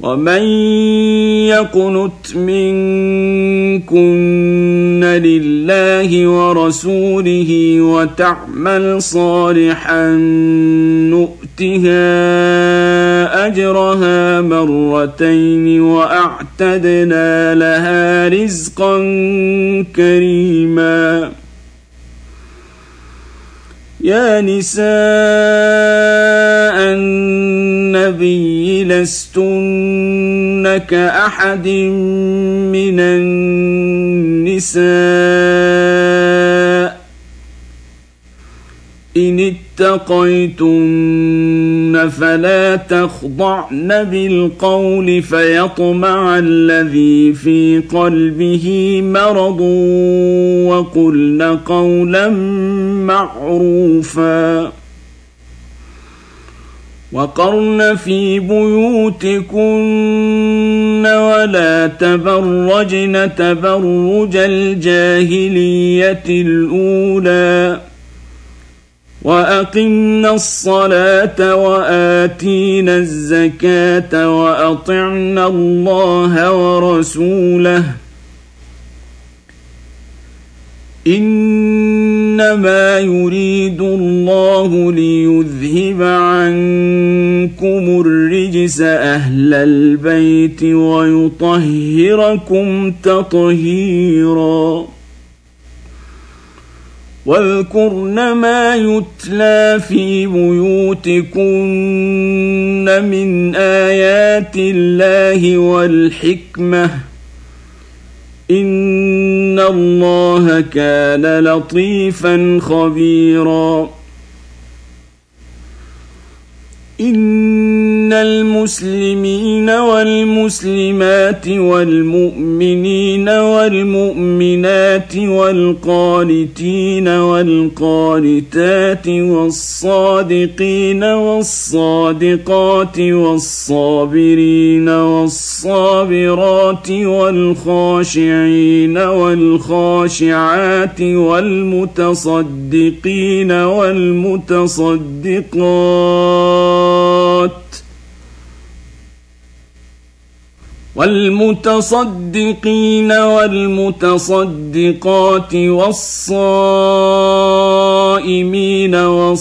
ومن يقنت منكن لله ورسوله وتعمل صالحا نؤتها أجرها مرتين وأعتدنا لها رزقا كريما. يا نساء النبي لستن كأحد من النساء إن اتقيتن فلا تخضعن بالقول فيطمع الذي في قلبه مرض وقلن قولا معروفا. وقرن في بيوتكن ولا تبرجن تبرج الجاهلية الأولى وأقمنا الصلاة وآتينا الزكاة وأطعنا الله ورسوله إنما يريد الله ليذهب عنكم الرجس أهل البيت ويطهركم تطهيرا. واذكرن ما يتلى في بيوتكن من آيات الله والحكمة إن الله كان لطيفا خبيرا. إن المسلمين والمسلمات والمؤمنين والمؤمنات والقانتين والقانتات والصادقين والصادقات والصابرين والصابرات والخاشعين والخاشعات والمتصدقين والمتصدقات والصائمين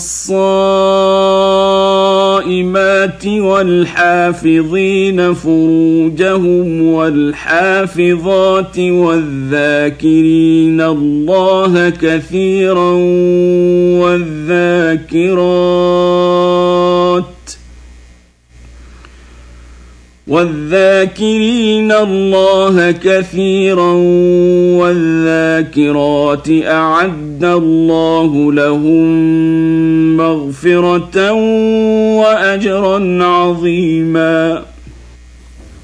والصائمات والحافظين فروجهم والحافظات والذاكرين الله كثيرا والذاكرين الله كثيرا والذاكرات أعد الله لهم مغفرة وأجرا عظيما.